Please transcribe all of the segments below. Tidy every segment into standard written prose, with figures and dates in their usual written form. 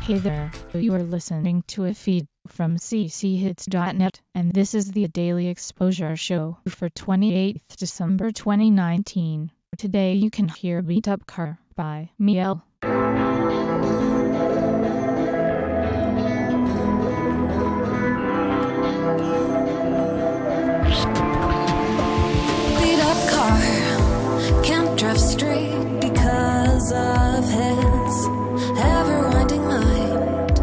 Hey there, you are listening to a feed from cchits.net, and this is the Daily Exposure Show for 28th December 2019. Today you can hear Beat Up Car by Miel. Beat up car, can't drive straight because of his ever-winding mind.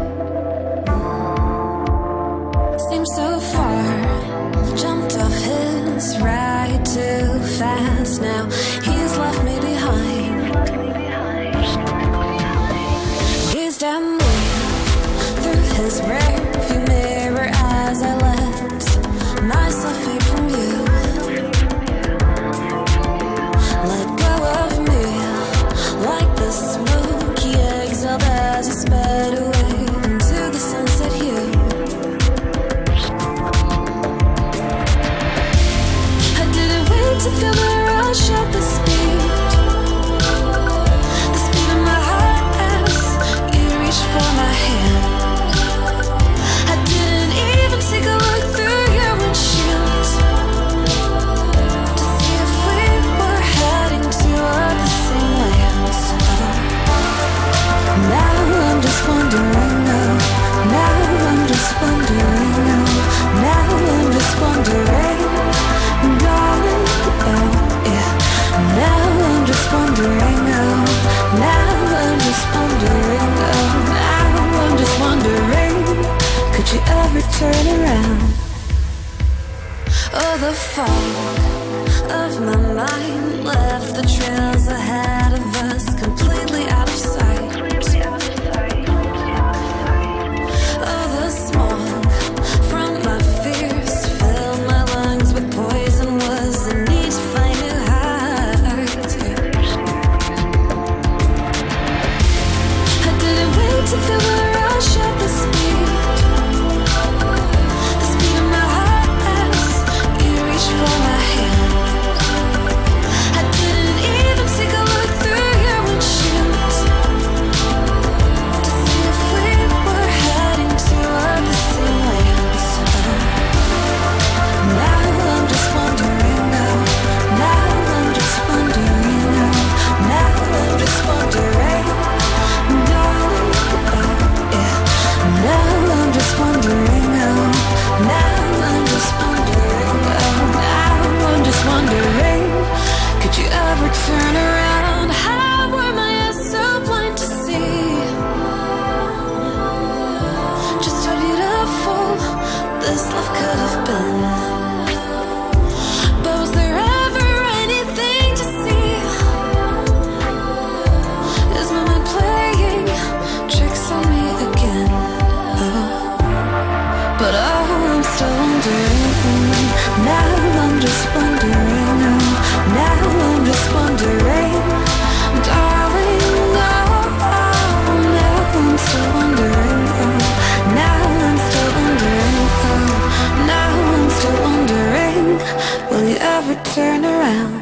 Seems so far, jumped off his ride too fast. Now he's left me behind. Gazed at me through his rearview mirror as I let myself fade from you. Let go of me like the smoke he exhaled as he sped away into the sunset hue. I didn't wait to feel the rush of the speed of my heart as you reached for my hand. I didn't even take a look through your windshield to see if we were heading toward the same lands. Now I'm just wondering, now I'm just wondering, now I'm just wondering, darling, yeah. Now I'm just wondering, now I'm just wondering, now I'm just wondering, could you ever turn around? Oh, the fog of my mind left the trails ahead of us completely out of sight. Oh, the smoke from my fears filled my lungs with poison. Was the need to find new heights. I didn't wait to feel the rush of the speed of my heart as you reached for my hand. I didn't even take a look through your windshield to see if we were heading toward the same lands. Now I'm just wondering, now I'm just wondering, now I'm just wondering, darling, yeah. Now I'm just wondering, now I'm just wondering, now I'm just wondering, could you ever turn around? How were my eyes so blind to see just how beautiful this love could have been? But was there ever anything to see? Is my mind playing tricks on me again? But I'm still wondering, now I'm just wondering, now I'm just wondering, darling, now I'm still wondering, now I'm still wondering, now I'm still wondering, will you ever turn around?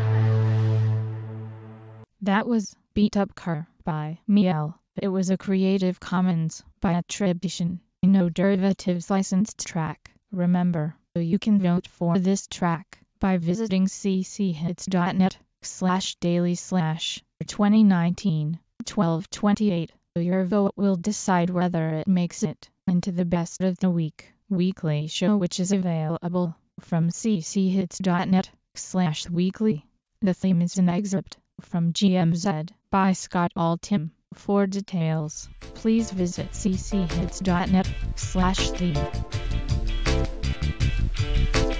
That was Beat Up Car by Miel. It was a Creative Commons by attribution, no derivatives licensed track. Remember, you can vote for this track by visiting cchits.net/daily/2019-1228. Your vote will decide whether it makes it into the Best of the Week weekly show, which is available from cchits.net/weekly. The theme is an excerpt from GMZ by Scott Altham. For details, please visit cchits.net/theme.